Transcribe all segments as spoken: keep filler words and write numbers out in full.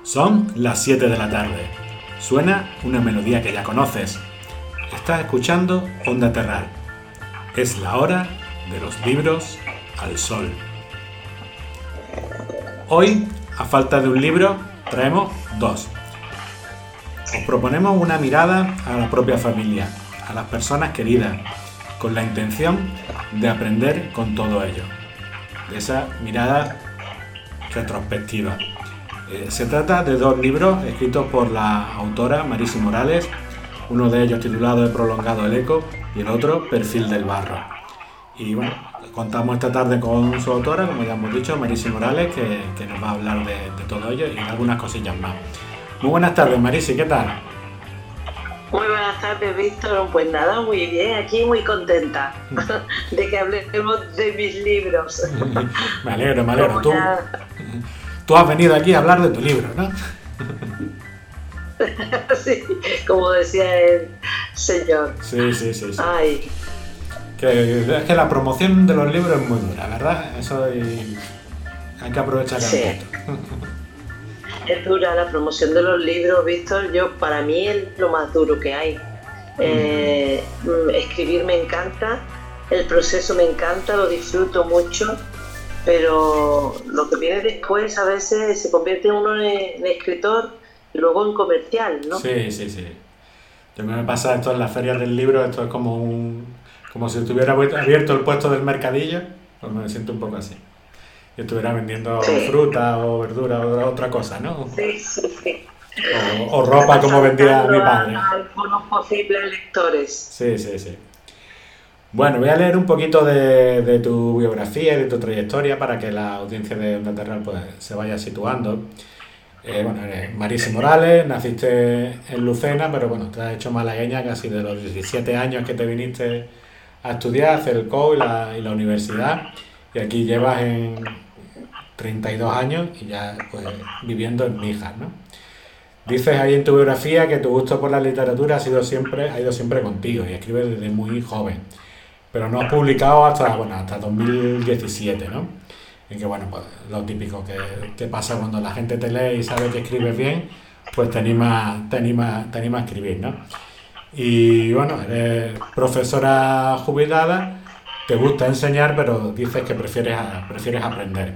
Son las siete de la tarde. Suena una melodía que ya conoces. Estás escuchando Onda Terral. Es la hora de los libros al sol. Hoy, a falta de un libro, traemos dos. Os proponemos una mirada a la propia familia, a las personas queridas, con la intención de aprender con todo ello. De esa mirada retrospectiva. Eh, se trata de dos libros escritos por la autora Marisi Morales, uno de ellos titulado He prolongado el eco y el otro Perfil del barro. Y bueno, contamos esta tarde con su autora, como ya hemos dicho, Marisi Morales, que, que nos va a hablar de, de todo ello y algunas cosillas más. Muy buenas tardes, Marisi, ¿qué tal? Muy buenas tardes, Víctor. Pues nada, muy bien, aquí muy contenta de que hablemos de mis libros. Me alegro, me alegro. Tú, tú has venido aquí a hablar de tu libro, ¿no? Sí, como decía el señor. Sí, sí, sí, sí. Ay. Que, es que la promoción de los libros es muy dura, ¿verdad? Eso y hay que aprovechar el Sí. momento. Es dura la promoción de los libros, Víctor. Yo, para mí es lo más duro que hay. Eh, escribir me encanta, el proceso me encanta, lo disfruto mucho, pero lo que viene después a veces se convierte uno en, en escritor y luego en comercial, ¿no? Sí, sí, sí. Yo me pasa esto en las ferias del libro, esto es como un como si estuviera abierto el puesto del mercadillo, pues me siento un poco así. Y estuviera vendiendo Sí. fruta o verdura o otra cosa, ¿no? Sí, sí, sí. O, o ropa como vendía mi padre. A algunos posibles lectores. Sí, sí, sí. Bueno, voy a leer un poquito de, de tu biografía y de tu trayectoria para que la audiencia de Onda Terral pues, se vaya situando. Eh, bueno, eres Marisi Morales, naciste en Lucena, pero bueno, te has hecho malagueña casi de los diecisiete años que te viniste a estudiar, a hacer el C O U y la, y la universidad. Y aquí llevas en treinta y dos años y ya pues viviendo en Níjar, ¿no? Dices ahí en tu biografía que tu gusto por la literatura ha sido siempre, ha ido siempre contigo y escribes desde muy joven, pero no has publicado hasta, bueno, hasta dos mil diecisiete, ¿no? En que, bueno, pues lo típico que, que pasa cuando la gente te lee y sabe que escribes bien, pues te anima, te anima, te anima a escribir, ¿no? Y bueno, eres profesora jubilada, te gusta enseñar, pero dices que prefieres, prefieres aprender.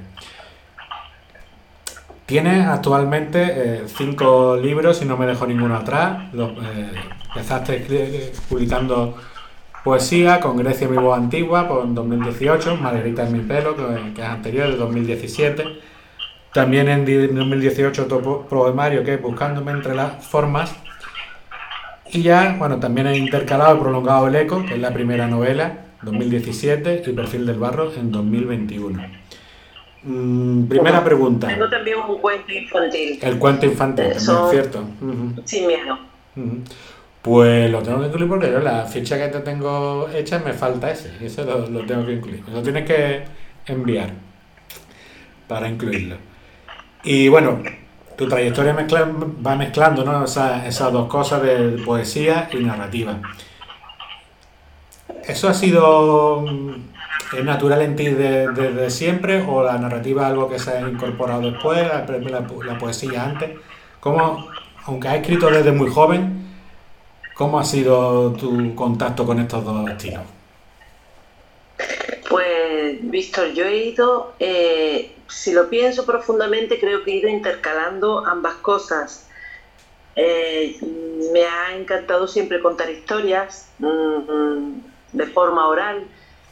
Tienes actualmente eh, cinco libros, si no me dejo ninguno atrás. Los, eh, empezaste eh, publicando poesía con Grecia mi voz antigua por dos mil dieciocho, Margarita en mi pelo, que, que es anterior, de dos mil diecisiete. También en dos mil dieciocho otro poemario que es Buscándome entre las formas. Y ya, bueno, también he intercalado Prolongado el eco, que es la primera novela, dos mil diecisiete, y Perfil del barro en dos mil veintiuno. Mm, primera pregunta. Tengo también un cuento infantil. El cuento infantil, Eh, también, son- ¿cierto? Uh-huh. Sin miedo. Uh-huh. Pues lo tengo que incluir porque yo la ficha que te tengo hecha me falta ese, y ese lo, lo tengo que incluir. Me lo tienes que enviar para incluirlo. Y bueno, tu trayectoria mezcla, va mezclando, ¿no? Esa- esas dos cosas de poesía y narrativa. ¿Eso ha sido mm, es natural en ti de- desde siempre o la narrativa es algo que se ha incorporado después, la, la- la poesía antes? ¿Cómo, aunque has escrito desde muy joven, cómo ha sido tu contacto con estos dos estilos? Pues, Víctor, yo he ido, eh, si lo pienso profundamente, creo que he ido intercalando ambas cosas. Eh, me ha encantado siempre contar historias mm, de forma oral.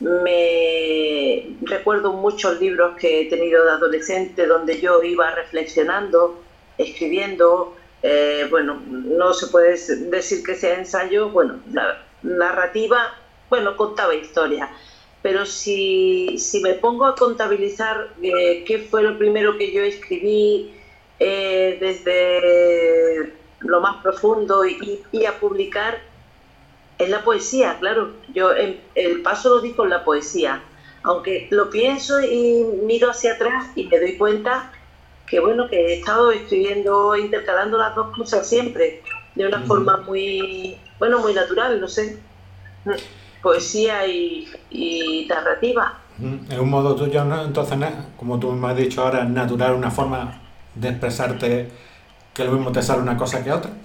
Me recuerdo muchos libros que he tenido de adolescente donde yo iba reflexionando, escribiendo. Eh, bueno, no se puede decir que sea ensayo, bueno, la narrativa, bueno, contaba historias. Pero si, si me pongo a contabilizar eh, qué fue lo primero que yo escribí eh, desde lo más profundo y, y a publicar, es la poesía, claro. Yo el, el paso lo di con la poesía, aunque lo pienso y miro hacia atrás y me doy cuenta que bueno, que he estado escribiendo, intercalando las dos cosas siempre, de una Ujú. forma muy, bueno, muy natural, no sé. Poesía y, y narrativa. Es un modo tuyo, ¿no? Entonces, na- como tú me has dicho ahora, natural, una forma de expresarte que lo mismo te sale una cosa que otra.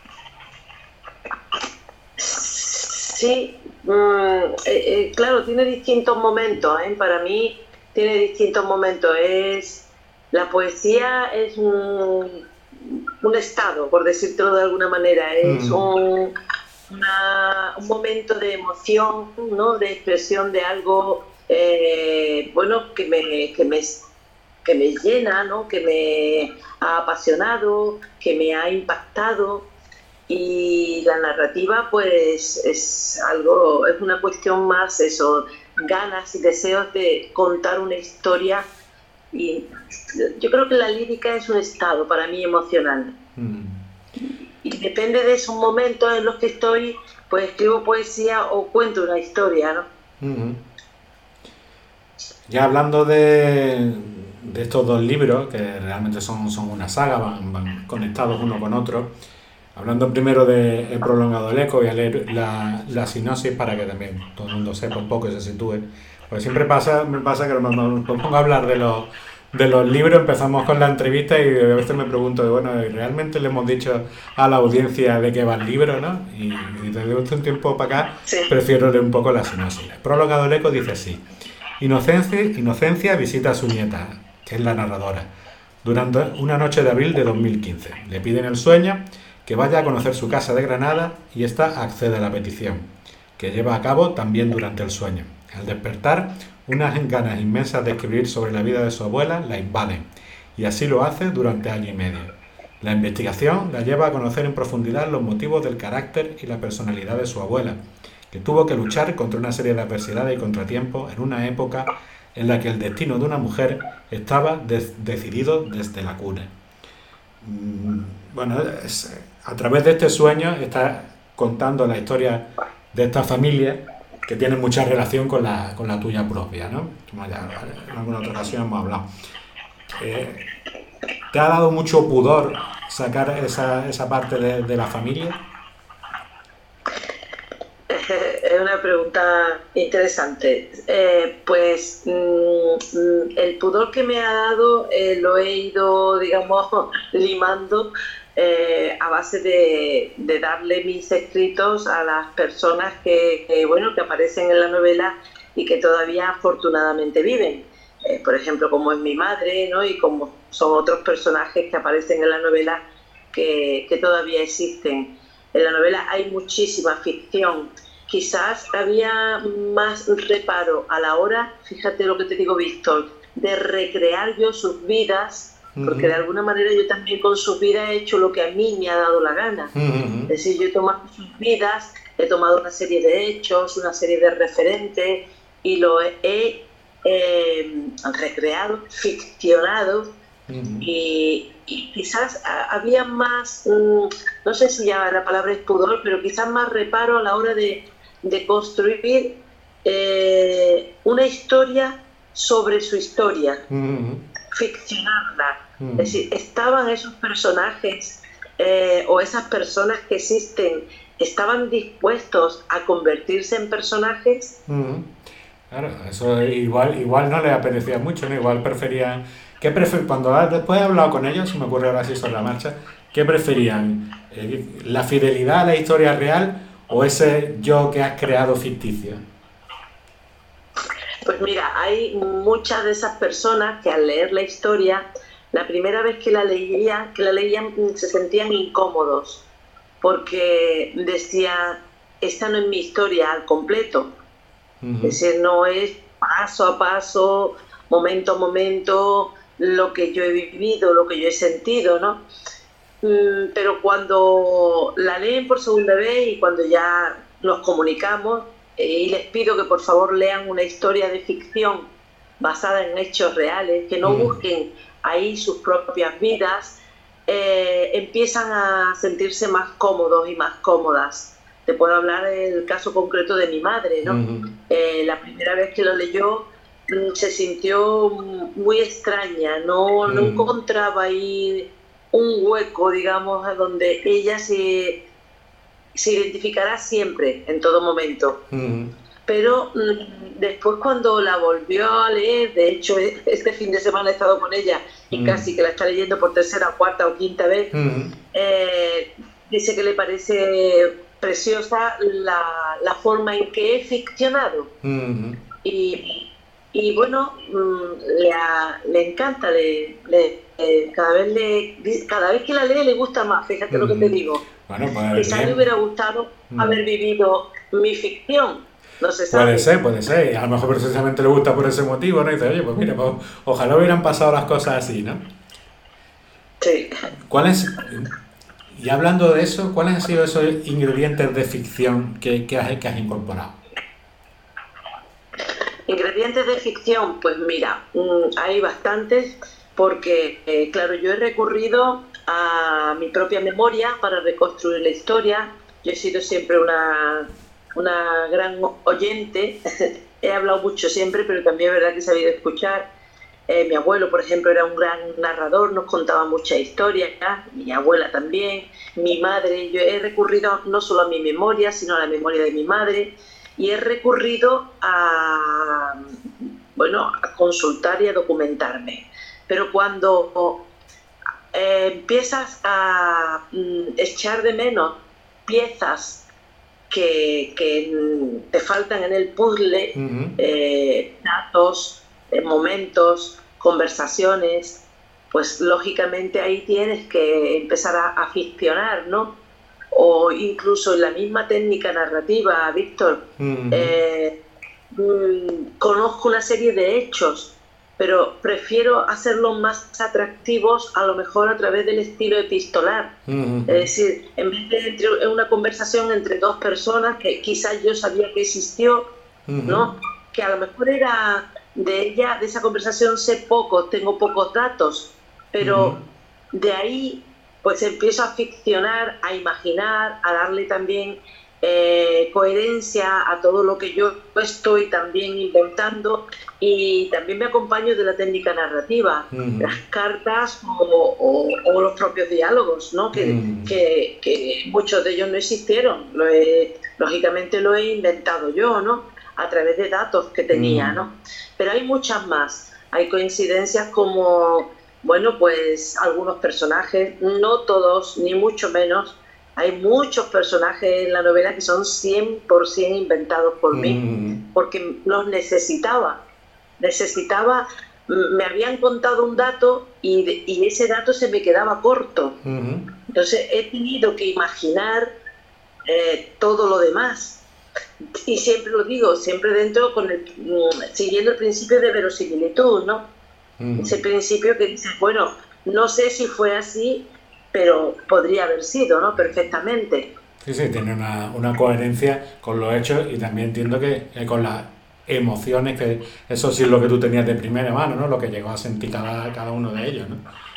Sí, mm, eh, eh, claro, tiene distintos momentos, ¿eh? Para mí tiene distintos momentos. Es, la poesía es un, un estado, por decírtelo de alguna manera, es Mm. un, una- un momento de emoción, ¿no? De expresión de algo, eh, bueno, que me, que me, que me llena, ¿no? Que me ha apasionado, que me ha impactado. Y la narrativa, pues, es algo, es una cuestión más, eso, ganas y deseos de contar una historia. Y yo creo que la lírica es un estado para mí emocional. Mm. Y depende de esos momentos en los que estoy, pues escribo poesía o cuento una historia, ¿no? Mm. Ya hablando de, de estos dos libros, que realmente son, son una saga, van, van conectados uno con otro. Hablando primero de El prolongado del eco, voy a leer la, la sinopsis para que también todo el mundo sepa un poco y se sitúe. Porque siempre pasa, me pasa que cuando me pongo a hablar de los, de los libros, empezamos con la entrevista y a veces me pregunto, bueno, ¿realmente le hemos dicho a la audiencia de qué va el libro, no? Y, y desde hace un tiempo para acá Sí. prefiero leer un poco la sinopsis. El prolongado del eco dice así. Inocencia, Inocencia visita a su nieta, que es la narradora, durante una noche de abril de dos mil quince. Le piden el sueño que vaya a conocer su casa de Granada y ésta accede a la petición, que lleva a cabo también durante el sueño. Al despertar, unas ganas inmensas de escribir sobre la vida de su abuela la invaden, y así lo hace durante año y medio. La investigación la lleva a conocer en profundidad los motivos del carácter y la personalidad de su abuela, que tuvo que luchar contra una serie de adversidades y contratiempos en una época en la que el destino de una mujer estaba des- decidido desde la cuna. Mm, Bueno, es- a través de este sueño está contando la historia de esta familia que tiene mucha relación con la, con la tuya propia, ¿no? Como ya en alguna otra ocasión hemos hablado. Eh, ¿Te ha dado mucho pudor sacar esa, esa parte de, de la familia? Es una pregunta interesante. Eh, pues mm, el pudor que me ha dado eh, lo he ido, digamos, limando eh, a base de, de darle mis escritos a las personas que, que, bueno, que aparecen en la novela y que todavía afortunadamente viven. Eh, por ejemplo, como es mi madre, ¿no? Y como son otros personajes que aparecen en la novela que, que todavía existen. En la novela hay muchísima ficción. Quizás había más reparo a la hora, fíjate lo que te digo, Víctor, de recrear yo sus vidas, porque de alguna manera yo también con sus vidas he hecho lo que a mí me ha dado la gana. Uh-huh. Es decir, yo he tomado sus vidas, he tomado una serie de hechos, una serie de referentes y lo he eh, recreado, ficcionado. Uh-huh. y, y quizás había más, um, no sé si ya la palabra es pudor, pero quizás más reparo a la hora de de construir eh, una historia sobre su historia, uh-huh. ficcionarla. Uh-huh. Es decir, estaban esos personajes eh, o esas personas que existen, estaban dispuestos a convertirse en personajes. Uh-huh. Claro, eso igual, igual no les apetecía mucho, ¿no? Igual preferían... ¿Qué prefer... Cuando después he hablado con ellos, se me ocurre ahora así sobre la marcha, ¿qué preferían? Eh, ¿La fidelidad a la historia real o ese yo que has creado ficticio? Pues mira, hay muchas de esas personas que al leer la historia, la primera vez que la leían, que la leían se sentían incómodos, porque decían, esta no es mi historia al completo. Uh-huh. Es decir, no es paso a paso, momento a momento, lo que yo he vivido, lo que yo he sentido, ¿no? Pero cuando la leen por segunda vez y cuando ya nos comunicamos eh, y les pido que por favor lean una historia de ficción basada en hechos reales, que no busquen ahí sus propias vidas, eh, empiezan a sentirse más cómodos y más cómodas. Te puedo hablar del caso concreto de mi madre, ¿no? Uh-huh. Eh, la primera vez que lo leyó se sintió muy extraña, no, uh-huh. no encontraba ahí un hueco, digamos, a donde ella se, se identificará siempre, en todo momento. Uh-huh. Pero mm, después cuando la volvió a leer, de hecho este fin de semana he estado con ella y Mm. casi que la está leyendo por tercera, cuarta o quinta vez, Mm. eh, dice que le parece preciosa la, la forma en que he ficcionado. Mm. Y, y bueno, mm, le, ha- le encanta, le, le- eh, cada, vez le, cada vez que la lee le gusta más, fíjate lo que te Mm. digo. Bueno, pues Quizás le bien. hubiera gustado Mm. haber vivido mi ficción, no se Puede sabe. ser, puede ser. Y a lo mejor precisamente le gusta por ese motivo, ¿no? Y dice, oye, pues mira, pues, ojalá hubieran pasado las cosas así, ¿no? Sí. ¿Cuáles, y hablando de eso, cuáles han sido esos ingredientes de ficción que, que has, que has incorporado? Ingredientes de ficción, pues mira, mm, hay bastantes porque, eh, claro, yo he recurrido a mi propia memoria para reconstruir la historia. Yo he sido siempre una, una gran oyente, he hablado mucho siempre, pero también es verdad que he sabido escuchar. Eh, mi abuelo, por ejemplo, era un gran narrador, nos contaba muchas historias, ¿ya? Mi abuela también, mi madre. Yo he recurrido no solo a mi memoria, sino a la memoria de mi madre, y he recurrido a, bueno, a consultar y a documentarme. Pero cuando eh, empiezas a mm, echar de menos piezas que, que mm, te faltan en el puzzle, Ujú. eh, datos, eh, momentos, conversaciones, pues lógicamente ahí tienes que empezar a, a ficcionar, ¿no? O incluso en la misma técnica narrativa, Víctor, Ujú. eh, mm, conozco una serie de hechos, pero prefiero hacerlos más atractivos a lo mejor a través del estilo epistolar. Ujú. Es decir, en vez de entre, una conversación entre dos personas que quizás yo sabía que existió, Ujú. ¿no? Que a lo mejor era de ella, de esa conversación sé poco, tengo pocos datos, pero Ujú. de ahí pues empiezo a ficcionar, a imaginar, a darle también eh, coherencia a todo lo que yo estoy también inventando, y también me acompaño de la técnica narrativa, Ujú. las cartas o, o- o los propios diálogos, ¿no? que, Ujú. que, que muchos de ellos no existieron, lo he- lógicamente lo he inventado yo, ¿no? A través de datos que tenía, Ujú. ¿no? Pero hay muchas más, hay coincidencias como, bueno, pues algunos personajes, no todos, ni mucho menos. Hay muchos personajes en la novela que son cien por ciento inventados por mí, Ujú. porque los necesitaba. Necesitaba, m- me habían contado un dato y, de- y ese dato se me quedaba corto. Ujú. Entonces he tenido que imaginar eh, todo lo demás. Y siempre lo digo, siempre dentro, con el, mm, siguiendo el principio de verosimilitud, ¿no? Ujú. Ese principio que dice, bueno, no sé si fue así, pero podría haber sido, ¿no? Perfectamente. Sí, sí, tiene una, una coherencia con los hechos y también entiendo que, que con las emociones, que eso sí es lo que tú tenías de primera mano, ¿no? Lo que llegó a sentir cada, cada uno de ellos, ¿no?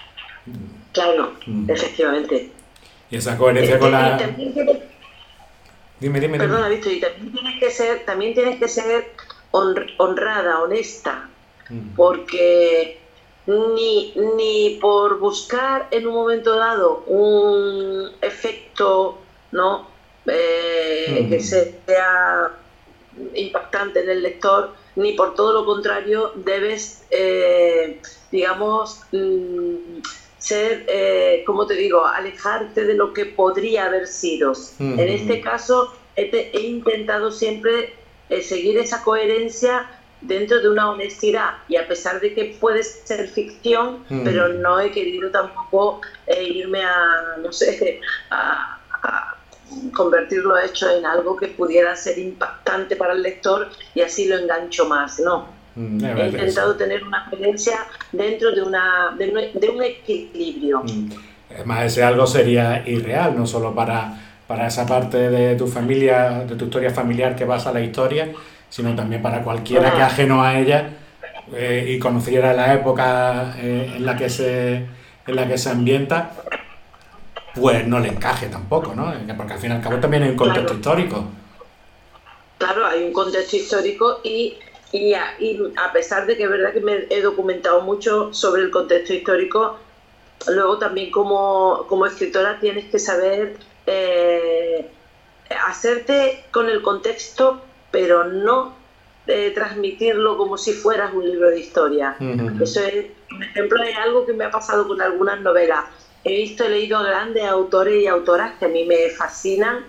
Claro, Mm. efectivamente. Y esa coherencia Eh, con te- y la... también tienes, Dime, dime, dime. perdona, Víctor, y también tienes que ser, también tienes que ser hon- honrada, honesta, Mm. porque ni, ni por buscar en un momento dado un efecto, ¿no? Eh, que Mm. sea impactante en el lector, ni por todo lo contrario debes, eh, digamos, mm, ser, eh, como te digo, alejarte de lo que podría haber sido. Mm. En este caso he, te- he intentado siempre eh, seguir esa coherencia dentro de una honestidad, y a pesar de que puede ser ficción, Mm. pero no he querido tampoco eh, irme a, no sé, a, a convertir los hechos en algo que pudiera ser impactante para el lector y así lo engancho más, no. Mm. Ya He ves, eso. intentado tener una coherencia dentro de, una, de, un, de un equilibrio. Mm. Además, ese algo sería irreal, no solo para, para esa parte de tu familia, de tu historia familiar que basa la historia, sino también para cualquiera que Ah, ajeno a ella eh, y conociera la época eh, en la que se en la que se ambienta, pues no le encaje tampoco, ¿no? Porque al fin y al cabo también hay un contexto claro, histórico. claro, hay un contexto histórico y, y, a, y a pesar de que es verdad que me he documentado mucho sobre el contexto histórico, luego también como, como escritora tienes que saber eh, hacerte con el contexto, pero no eh, transmitirlo como si fueras un libro de historia. Uh-huh. Eso es, por ejemplo, es algo que me ha pasado con algunas novelas. He visto, he leído grandes autores y autoras que a mí me fascinan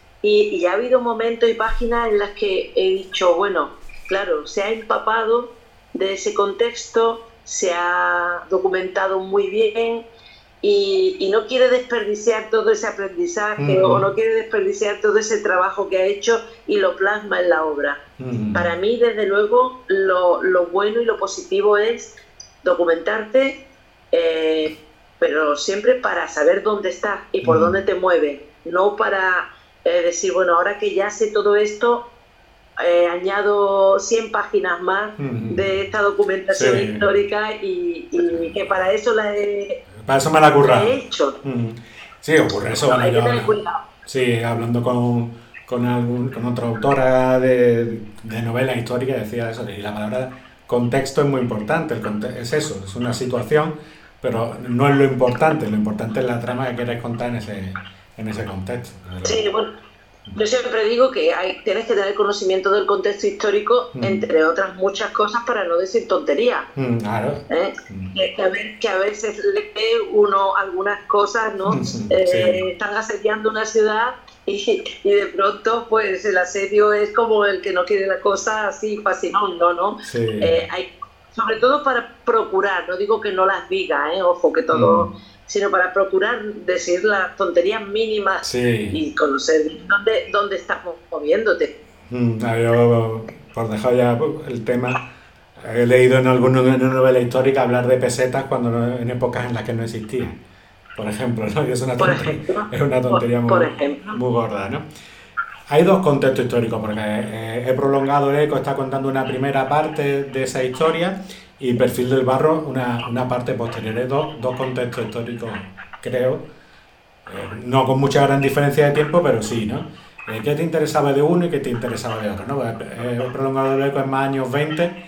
y, y ha habido momentos y páginas en las que he dicho, bueno, claro, se ha empapado de ese contexto, se ha documentado muy bien y, y no quiere desperdiciar todo ese aprendizaje uh-huh. o no quiere desperdiciar todo ese trabajo que ha hecho y lo plasma en la obra. Uh-huh. Para mí, desde luego, lo, lo bueno y lo positivo es documentarte, eh, pero siempre para saber dónde estás y por uh-huh. dónde te mueves, no para eh, decir, bueno, ahora que ya sé todo esto, Eh, añado cien páginas más uh-huh. de esta documentación sí. histórica y, y que para eso la he, para eso me la, la he hecho. Uh-huh. Sí, ocurre eso. No, bueno, hay yo que tener hablo, cuidado. Sí, hablando con, con, algún, con otra autora de, de novelas históricas decía eso, y la palabra contexto es muy importante, el conte- es eso, es una situación, pero no es lo importante, lo importante es la trama que quieres contar en ese, en ese contexto. Sí, bueno. Yo siempre digo que hay, tienes que tener conocimiento del contexto histórico, mm. entre otras muchas cosas, para no decir tonterías. Mm, claro. ¿Eh? Mm. Que, a ver, que a veces lee uno algunas cosas, ¿no? Mm, eh, sí. Están asediando una ciudad y, y de pronto pues el asedio es como el que no quiere la cosa así fascinante, ¿no? ¿no? Sí. Eh, hay, sobre todo para procurar, no digo que no las diga, ¿eh? Ojo, que todo... Mm. sino para procurar decir las tonterías mínimas sí. y conocer dónde, dónde estás moviéndote. Mm, yo, por dejar ya el tema, he leído en alguna novela histórica hablar de pesetas cuando no, en épocas en las que no existían, por ejemplo, ¿no? Y es una tontería, ejemplo, es una tontería por, muy, por muy gorda, ¿no? Hay dos contextos históricos, porque eh, he prolongado el eco, está contando una primera parte de esa historia y Perfil del Barro una, una parte posterior. Hay dos, dos contextos históricos, creo, eh, no con mucha gran diferencia de tiempo, pero sí, ¿no? Eh, ¿Qué te interesaba de uno y qué te interesaba de otro? ¿No? He prolongado el eco en más años veinte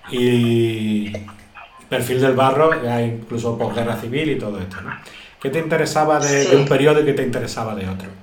y Perfil del Barro, ya incluso posguerra civil y todo esto, ¿no? ¿Qué te interesaba de, de un periodo y qué te interesaba de otro?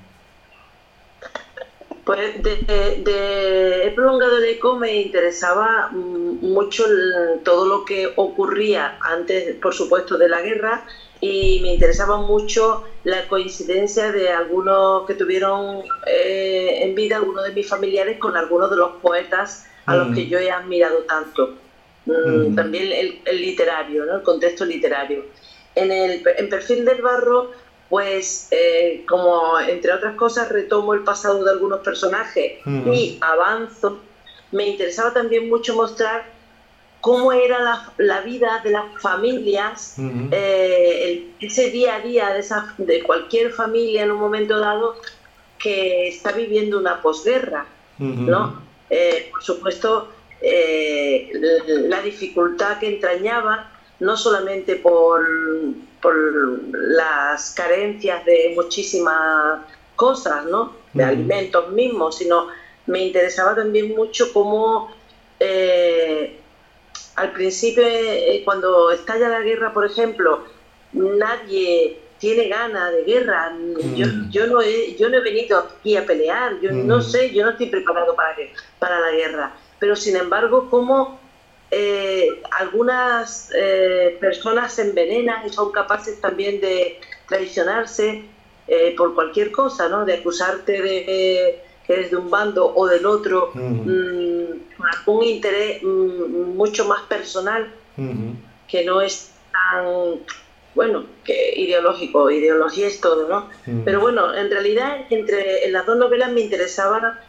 Pues de, de, de He prolongado el eco me interesaba mucho el, todo lo que ocurría antes, por supuesto, de la guerra, y me interesaba mucho la coincidencia de algunos que tuvieron eh, en vida, algunos de mis familiares, con algunos de los poetas a mm. los que yo he admirado tanto. Mm. También el, el literario, ¿no? El contexto literario. En, el, en Perfil del Barro, pues eh, como entre otras cosas retomo el pasado de algunos personajes uh-huh. y avanzo, me interesaba también mucho mostrar cómo era la, la vida de las familias, uh-huh. eh, el, ese día a día de, esa, de cualquier familia en un momento dado que está viviendo una posguerra, uh-huh. ¿no? Eh, por supuesto, eh, la dificultad que entrañaba, no solamente por... por las carencias de muchísimas cosas, ¿no? De mm. alimentos mismos, sino me interesaba también mucho cómo eh, al principio, eh, cuando estalla la guerra, por ejemplo, nadie tiene ganas de guerra. Mm. Yo, yo, no he, yo no he venido aquí a pelear, yo mm. no sé, yo no estoy preparado para, para la guerra. Pero sin embargo, cómo Eh, algunas eh, personas se envenenan y son capaces también de traicionarse eh, por cualquier cosa, ¿no? De acusarte de eh, que eres de un bando o del otro, uh-huh. mmm, con algún interés mmm, mucho más personal, uh-huh. que no es tan, bueno, que ideológico. Ideología es todo, ¿no? Uh-huh. Pero bueno, en realidad entre en las dos novelas me interesaba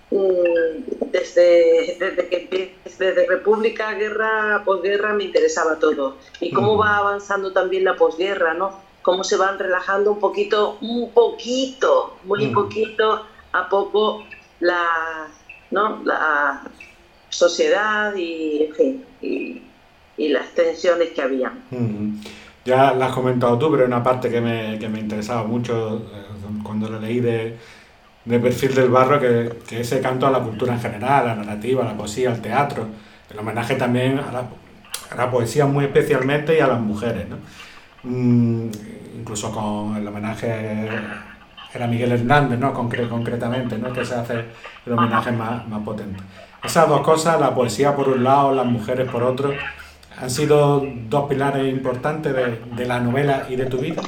Desde, desde que desde República, guerra, posguerra, me interesaba todo. Y cómo va avanzando también la posguerra, ¿no? Cómo se van relajando un poquito, un poquito, muy poquito a poco la, ¿no? la sociedad y, en fin, y, y las tensiones que había. Ya la has comentado tú, pero una parte que me, que me interesaba mucho cuando lo leí de... de Perfil del Barro, que, que ese canto a la cultura en general, a la narrativa, a la poesía, al teatro, el homenaje también a la, a la poesía muy especialmente y a las mujeres, ¿no? Mm, incluso con el homenaje era Miguel Hernández, ¿no? Concre- concretamente, ¿no? Que se hace el homenaje más, más potente. Esas dos cosas, la poesía por un lado, las mujeres por otro, ¿han sido dos pilares importantes de, de la novela y de tu vida?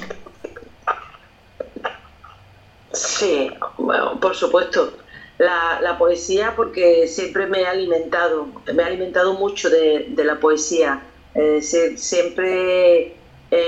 Sí, bueno, por supuesto. La, la poesía, porque siempre me ha alimentado, me ha alimentado mucho de, de la poesía. Eh, se- siempre,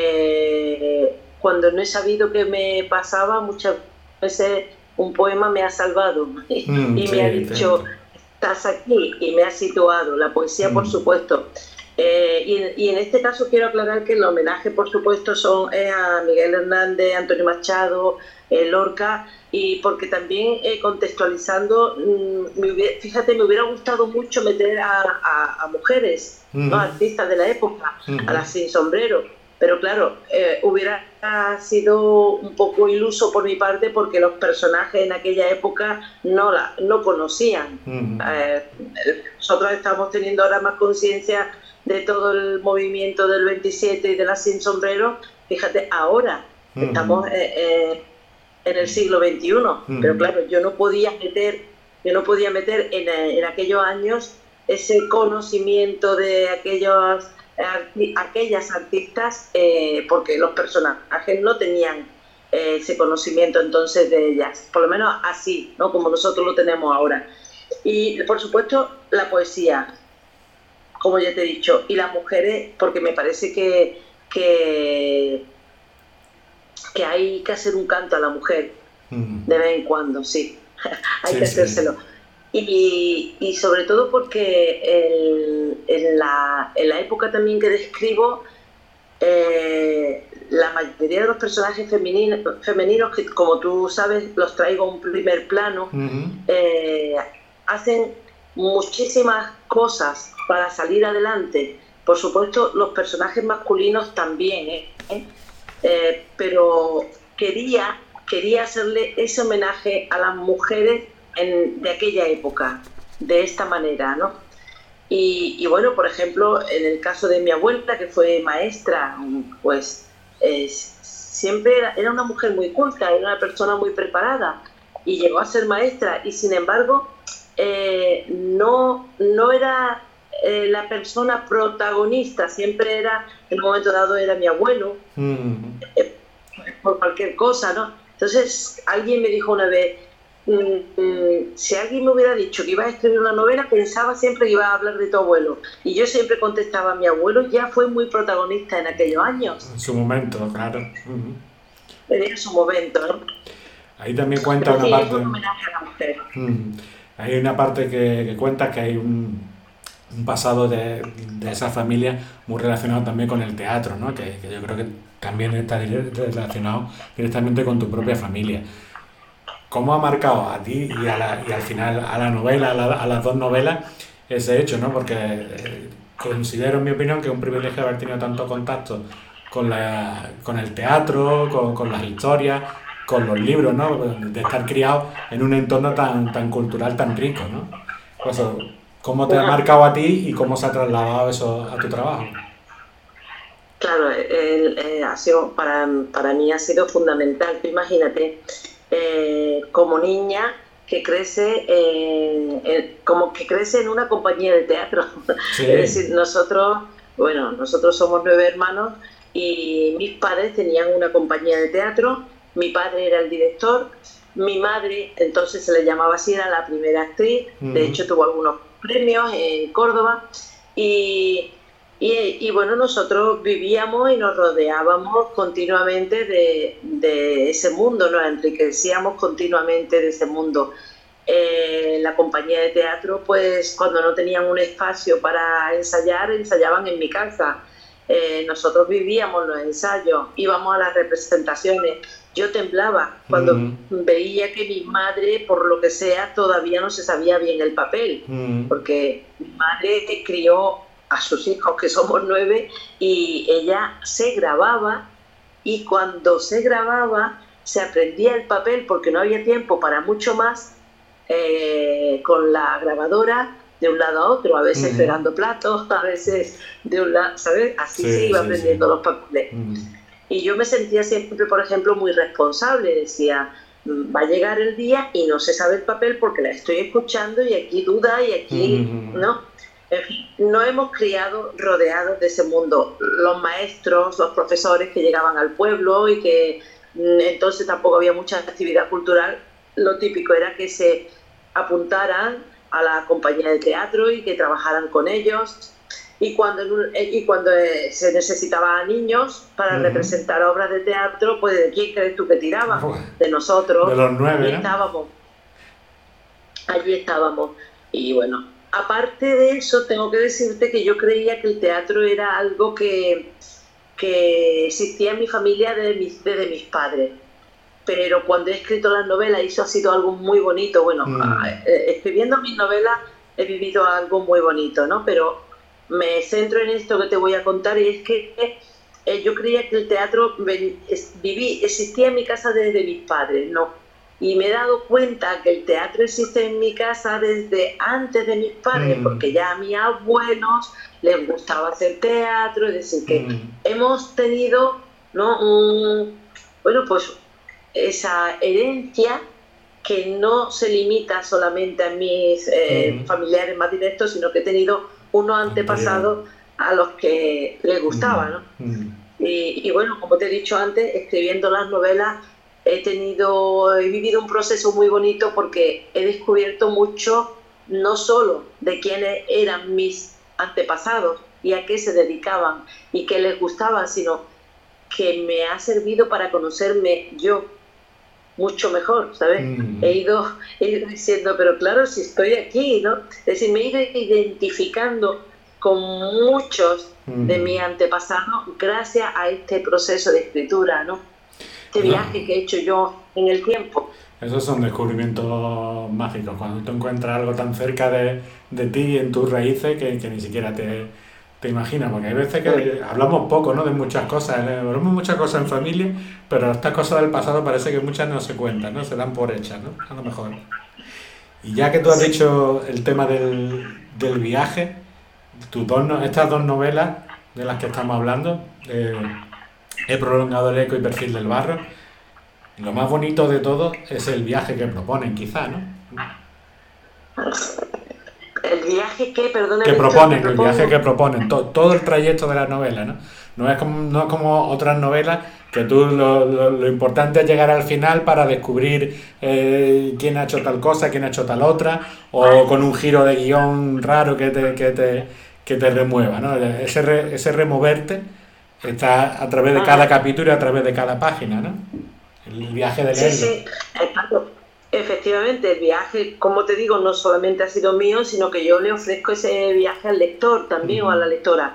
eh, cuando no he sabido qué me pasaba, muchas veces un poema me ha salvado Mm, y sí, me ha te entiendo. dicho, estás aquí, y me ha situado. La poesía, por Mm, supuesto. Eh, y, en- y en este caso quiero aclarar que el homenaje, por supuesto, son es a Miguel Hernández, Antonio Machado, eh, Lorca, y porque también eh, contextualizando, mm, me hubiera- fíjate, me hubiera gustado mucho meter a, a- a mujeres, ¿no? mm, Artistas de la época, a mm, las sin sombrero, pero claro, eh, hubiera sido un poco iluso por mi parte porque los personajes en aquella época no, la, no conocían. mm, Eh, Nosotros estamos teniendo ahora más conciencia de todo el movimiento del veintisiete y de las sin sombrero. Fíjate, ahora estamos mm, eh, eh, en el siglo veintiuno, pero mm, claro, yo no podía meter, yo no podía meter en, eh, en aquellos años ese conocimiento de aquellos, arti- aquellas artistas, eh, porque los personajes no tenían eh, ese conocimiento entonces de ellas, por lo menos así, ¿no? Como nosotros lo tenemos ahora. Y por supuesto la poesía, como ya te he dicho, y las mujeres, porque me parece que, que, que hay que hacer un canto a la mujer mm. de vez en cuando, sí, hay Sí, que sí. hacérselo. Y, y sobre todo porque el- en, la, en la época también que describo, eh, la mayoría de los personajes femeninos, femeninos, que como tú sabes, los traigo a un primer plano, Mm, eh, hacen muchísimas cosas para salir adelante. Por supuesto, los personajes masculinos también, ¿eh? Eh, pero quería, quería hacerle ese homenaje a las mujeres en- de aquella época, de esta manera, ¿no? Y, y bueno, por ejemplo, en el caso de mi abuela, que fue maestra, pues eh, siempre era, era una mujer muy culta, era una persona muy preparada y llegó a ser maestra y sin embargo eh, no, no era eh, la persona protagonista, siempre era, en un momento dado era mi abuelo, mm. por cualquier cosa, ¿no? Entonces alguien me dijo una vez, mm, mm, si alguien me hubiera dicho que iba a escribir una novela, pensaba siempre que iba a hablar de tu abuelo. Y yo siempre contestaba, mi abuelo ya fue muy protagonista en aquellos años, En su momento, claro. Mm. en su momento, ¿no? Ahí también cuenta Pero una sí, es parte. un homenaje a la mujer. Mm. Hay una parte que, que cuenta que hay un, un pasado de, de esa familia muy relacionado también con el teatro, ¿no? Que, que yo creo que también está dire- relacionado directamente con tu propia familia. ¿Cómo ha marcado a ti y, a la- y al final a la novela, a, la- a las dos novelas, ese hecho, ¿no? Porque eh, considero, en mi opinión, que es un privilegio haber tenido tanto contacto con, la, con el teatro, con, con las historias, con los libros, ¿no? De estar criado en un entorno tan, tan cultural, tan rico, ¿no? Pues, ¿cómo te ha Bueno, marcado a ti y cómo se ha trasladado eso a tu trabajo? claro, el- eh, ha sido, para, para mí ha sido fundamental. Tú imagínate, eh, como niña que crece, eh, eh, como que crece en una compañía de teatro. Es Sí. decir, nosotros, bueno, nosotros somos nueve hermanos y mis padres tenían una compañía de teatro. Mi padre era el director, mi madre, entonces se le llamaba así, era la primera actriz. De Ujú. hecho, tuvo algunos premios en Córdoba y y, y, bueno, nosotros vivíamos y nos rodeábamos continuamente de, de ese mundo, nos enriquecíamos continuamente de ese mundo. Eh, la compañía de teatro, pues cuando no tenían un espacio para ensayar, ensayaban en mi casa. Eh, nosotros vivíamos los ensayos, íbamos a las representaciones. Yo temblaba cuando Ujú. veía que mi madre, por lo que sea, todavía no se sabía bien el papel, Ujú. porque mi madre crió a sus hijos, que somos nueve, y ella se grababa y cuando se grababa se aprendía el papel porque no había tiempo para mucho más, eh, con la grabadora de un lado a otro, a veces Ujú. fregando platos, a veces de un lado, ¿sabes? Así se Sí, iba sí, sí. aprendiendo los papeles. Ujú. Y yo me sentía siempre, por ejemplo, muy responsable, decía, va a llegar el día y no se sabe el papel porque la estoy escuchando y aquí duda y aquí, mm. ¿no? En fin, no hemos criado rodeados de ese mundo. Los maestros, los profesores que llegaban al pueblo y que entonces tampoco había mucha actividad cultural, lo típico era que se apuntaran a la compañía de teatro y que trabajaran con ellos. Y cuando, y cuando se necesitaba a niños para uh-huh. representar obras de teatro, pues ¿de quién crees tú que tiraban? Uh-huh. De nosotros. De los nueve, allí ¿no? estábamos. Allí estábamos. Y bueno, aparte de eso, tengo que decirte que yo creía que el teatro era algo que, que existía en mi familia desde mis, desde mis padres. Pero cuando he escrito las novelas, eso ha sido algo muy bonito. Bueno, uh-huh. escribiendo mis novelas he vivido algo muy bonito, ¿no? Pero me centro en esto que te voy a contar, y es que eh, yo creía que el teatro ven, es, viví, existía en mi casa desde mis padres, ¿no? Y me he dado cuenta que el teatro existe en mi casa desde antes de mis padres, mm. porque ya a mis abuelos les gustaba hacer teatro, es decir, que mm. hemos tenido, ¿no? Un, bueno, pues esa herencia que no se limita solamente a mis eh, mm. familiares más directos, sino que he tenido unos antepasados a los que les gustaba, ¿no? Mm. Y, y bueno, como te he dicho antes, escribiendo las novelas he tenido, he vivido un proceso muy bonito porque he descubierto mucho, no solo de quiénes eran mis antepasados y a qué se dedicaban y qué les gustaba, sino que me ha servido para conocerme yo mucho mejor, ¿sabes? Mm. He ido, he ido diciendo, pero claro, si estoy aquí, ¿no? Es decir, me he ido identificando con muchos mm. de mis antepasados gracias a este proceso de escritura, ¿no? Este no. viaje que he hecho yo en el tiempo. Esos son descubrimientos mágicos, cuando tú encuentras algo tan cerca de, de ti, en tus raíces, que, que ni siquiera te... te imaginas, porque hay veces que hablamos poco, ¿no? De muchas cosas, hablamos muchas cosas en familia, pero estas cosas del pasado parece que muchas no se cuentan, ¿no? Se dan por hechas, ¿no? A lo mejor. Y ya que tú has dicho el tema del, del viaje, tus dos, estas dos novelas de las que estamos hablando, eh, He prolongado el eco y Perfil del barro, lo más bonito de todo es el viaje que proponen, quizá, ¿no? El viaje que, perdón, que proponen, el viaje que proponen, to, todo el trayecto de la novela, ¿no? No es como, no es como otras novelas que tú lo, lo, lo importante es llegar al final para descubrir eh, quién ha hecho tal cosa, quién ha hecho tal otra, o con un giro de guión raro que te, que te, que te remueva, ¿no? Ese, re, ese removerte está a través de cada capítulo y a través de cada página, ¿no? El viaje de leerlo. Sí, sí, exacto. Efectivamente, el viaje, como te digo, no solamente ha sido mío, sino que yo le ofrezco ese viaje al lector también, uh-huh. o a la lectora.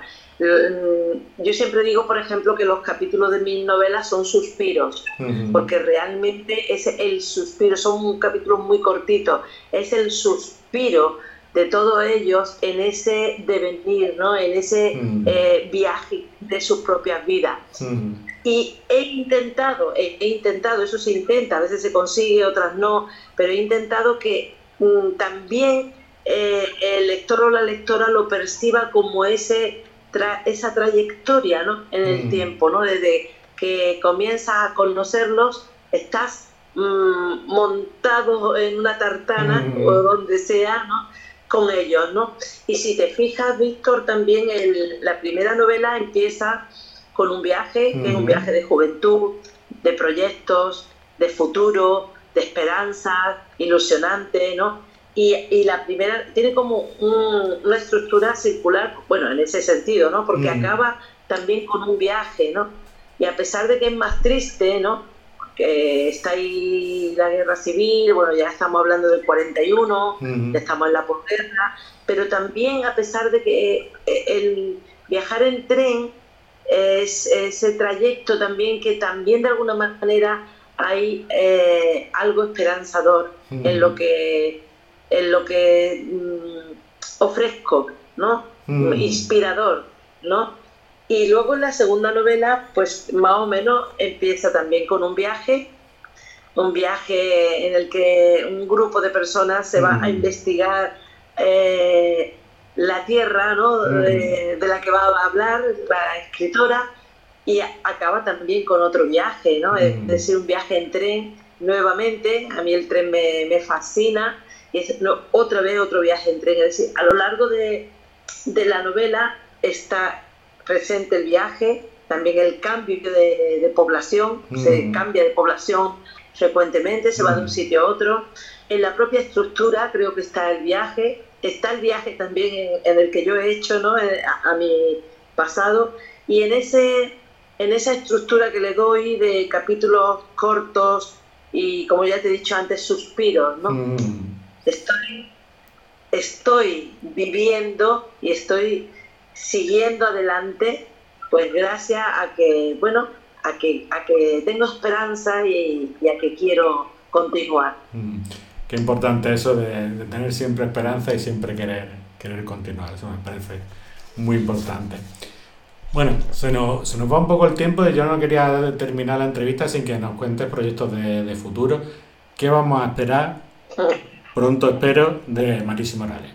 Yo siempre digo, por ejemplo, que los capítulos de mis novelas son suspiros, uh-huh. porque realmente es el suspiro, son capítulos muy cortitos, es el suspiro de todos ellos en ese devenir, ¿no? En ese uh-huh. eh, viaje de sus propias vidas. Uh-huh. Y he intentado, he, he intentado, eso se intenta, a veces se consigue, otras no, pero he intentado que mm, también eh, el lector o la lectora lo perciba como ese tra- esa trayectoria, ¿no? En el mm. tiempo, ¿no? Desde que comienzas a conocerlos, estás mm, montado en una tartana mm. o donde sea, ¿no? Con ellos, ¿no? Y si te fijas, Víctor, también el, la primera novela empieza con un viaje, que uh-huh. es un viaje de juventud, de proyectos, de futuro, de esperanza, ilusionante, ¿no? Y, y la primera tiene como un, una estructura circular, bueno, en ese sentido, ¿no? Porque uh-huh. acaba también con un viaje, ¿no? Y a pesar de que es más triste, ¿no? Porque está ahí la guerra civil, bueno, ya estamos hablando del cuarenta y uno, uh-huh. ya estamos en la posguerra, pero también a pesar de que el viajar en tren es ese trayecto también que también de alguna manera hay eh, algo esperanzador mm. en lo que en lo que mm, ofrezco, ¿no? Mm. Inspirador, ¿no? Y luego en la segunda novela pues más o menos empieza también con un viaje un viaje en el que un grupo de personas se va mm. a investigar eh, la tierra, ¿no? Mm. de, de la que va a hablar la escritora, y acaba también con otro viaje, ¿no? Mm. Es decir, un viaje en tren nuevamente. A mí el tren me, me fascina, y es no, otra vez otro viaje en tren. Es decir, a lo largo de, de la novela está presente el viaje, también el cambio de, de población, mm. se cambia de población frecuentemente, se mm. va de un sitio a otro. En la propia estructura creo que está el viaje, está el viaje también en, en el que yo he hecho, ¿no? a, a mi pasado, y en, ese, en esa estructura que le doy de capítulos cortos y, como ya te he dicho antes, suspiros, ¿no? Mm. Estoy, estoy viviendo y estoy siguiendo adelante, pues gracias a que, bueno, a que, a que tengo esperanza y, y a que quiero continuar. Mm. Qué importante eso de, de tener siempre esperanza y siempre querer, querer continuar, eso me parece muy importante. Bueno, se nos, se nos va un poco el tiempo y yo no quería terminar la entrevista sin que nos cuentes proyectos de, de futuro. ¿Qué vamos a esperar? Pronto espero, de Marisi Morales.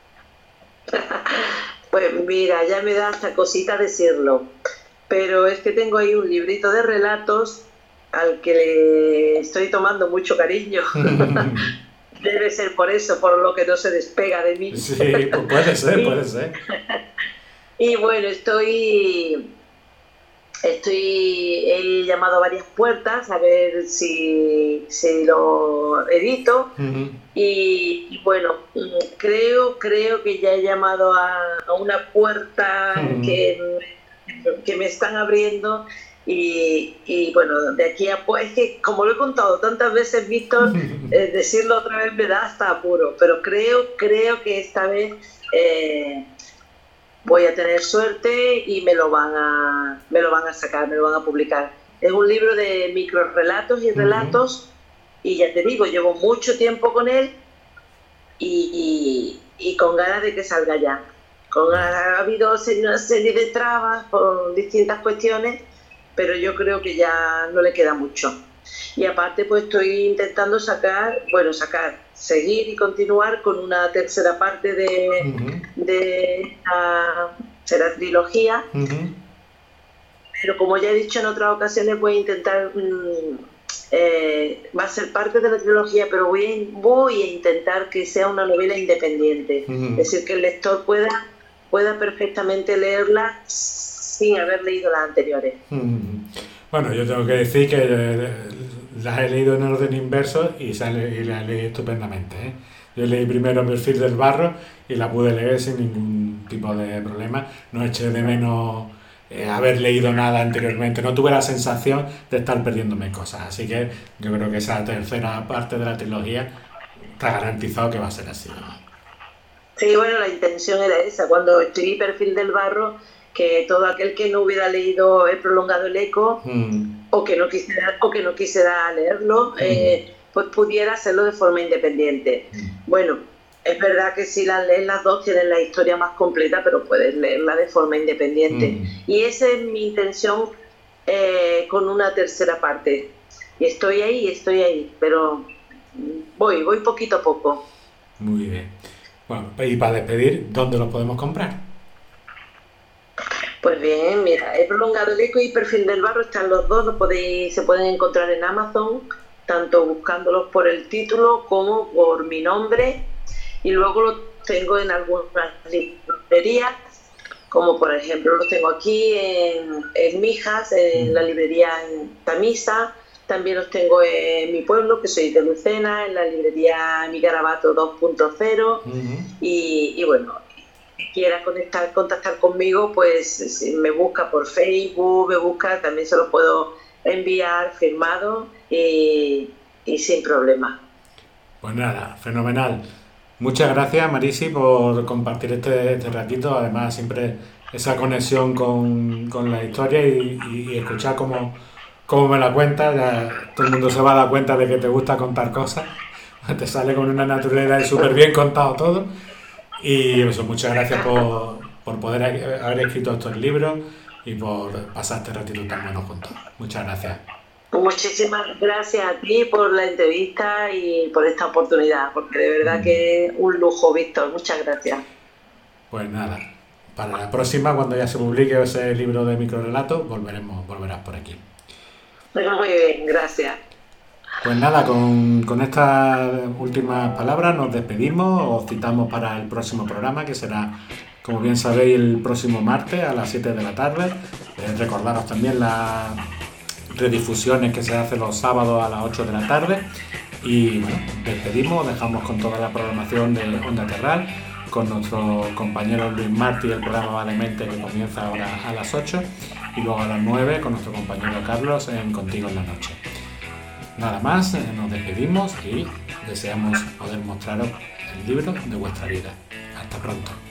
Pues mira, ya me da hasta cosita decirlo, pero es que tengo ahí un librito de relatos al que le estoy tomando mucho cariño. Debe ser por eso, por lo que no se despega de mí. Sí, pues puede ser, puede ser. Y bueno, estoy, estoy, he llamado a varias puertas a ver si, si lo edito. Uh-huh. y, y bueno, creo, creo que ya he llamado a, a una puerta uh-huh. que, que me están abriendo. Y, y bueno, de aquí a pues es que como lo he contado tantas veces, Víctor, eh, decirlo otra vez me da hasta apuro, pero creo, creo que esta vez eh, voy a tener suerte y me lo van a, me lo van a sacar, me lo van a publicar. Es un libro de microrelatos y relatos, uh-huh. y ya te digo, llevo mucho tiempo con él y, y, y con ganas de que salga ya. Con, ha habido una serie de trabas por distintas cuestiones, pero yo creo que ya no le queda mucho. Y aparte pues estoy intentando sacar, bueno, sacar, seguir y continuar con una tercera parte de, uh-huh. de esta será trilogía. Uh-huh. Pero como ya he dicho en otras ocasiones, voy a intentar, mmm, eh, va a ser parte de la trilogía, pero voy a, voy a intentar que sea una novela independiente. Uh-huh. Es decir, que el lector pueda, pueda perfectamente leerla sin haber leído las anteriores. Bueno, yo tengo que decir que las he leído en orden inverso y, sale, y las leí estupendamente, ¿eh? Yo leí primero Perfil del Barro y la pude leer sin ningún tipo de problema. No eché de menos eh, haber leído nada anteriormente. No tuve la sensación de estar perdiéndome cosas. Así que yo creo que esa tercera parte de la trilogía está garantizado que va a ser así, ¿no? Sí, bueno, la intención era esa. Cuando escribí Perfil del Barro, que todo aquel que no hubiera leído El prolongado el eco mm. o que no quisiera o que no quisiera leerlo, mm. eh, pues pudiera hacerlo de forma independiente. Mm. Bueno, es verdad que si las lees las dos tienen la historia más completa, pero puedes leerla de forma independiente. Mm. Y esa es mi intención eh, con una tercera parte. Y estoy ahí, estoy ahí, pero voy, voy poquito a poco. Muy bien. Bueno, y para despedir, ¿dónde los podemos comprar? Pues bien, mira, He prolongado el eco y Perfil del Barro están los dos, los podéis, se pueden encontrar en Amazon, tanto buscándolos por el título como por mi nombre, y luego los tengo en algunas librerías, como por ejemplo los tengo aquí en, en Mijas, en la librería en Tamisa, también los tengo en mi pueblo, que soy de Lucena, en la librería Mi Garabato dos punto cero, uh-huh. y, y bueno, quiera conectar, contactar conmigo, pues me busca por Facebook, me busca, también se lo puedo enviar firmado y, y sin problema. Pues nada, fenomenal. Muchas gracias, Marisi, por compartir este, este ratito. Además, siempre esa conexión con, con la historia y, y, y escuchar cómo, cómo me la cuentas. Ya todo el mundo se va a dar cuenta de que te gusta contar cosas. Te sale con una naturalidad y súper bien contado todo. Y eso, muchas gracias por, por poder haber escrito estos libros y por pasar este ratito tan bueno juntos. Muchas gracias. Muchísimas gracias a ti por la entrevista y por esta oportunidad, porque de verdad que es un lujo, Víctor. Muchas gracias. Pues nada, para la próxima, cuando ya se publique ese libro de microrelatos, volveremos, volverás por aquí. Muy bien, gracias. Pues nada, con, con estas últimas palabras nos despedimos, os citamos para el próximo programa, que será, como bien sabéis, el próximo martes a las siete de la tarde. Eh, recordaros también las redifusiones que se hacen los sábados a las ocho de la tarde. Y bueno, despedimos, dejamos con toda la programación de Onda Terral, con nuestro compañero Luis Martí, el programa Valemente, que comienza ahora a las ocho, y luego a las nueve con nuestro compañero Carlos en Contigo en la Noche. Nada más, nos despedimos y deseamos poder mostraros el libro de vuestra vida. Hasta pronto.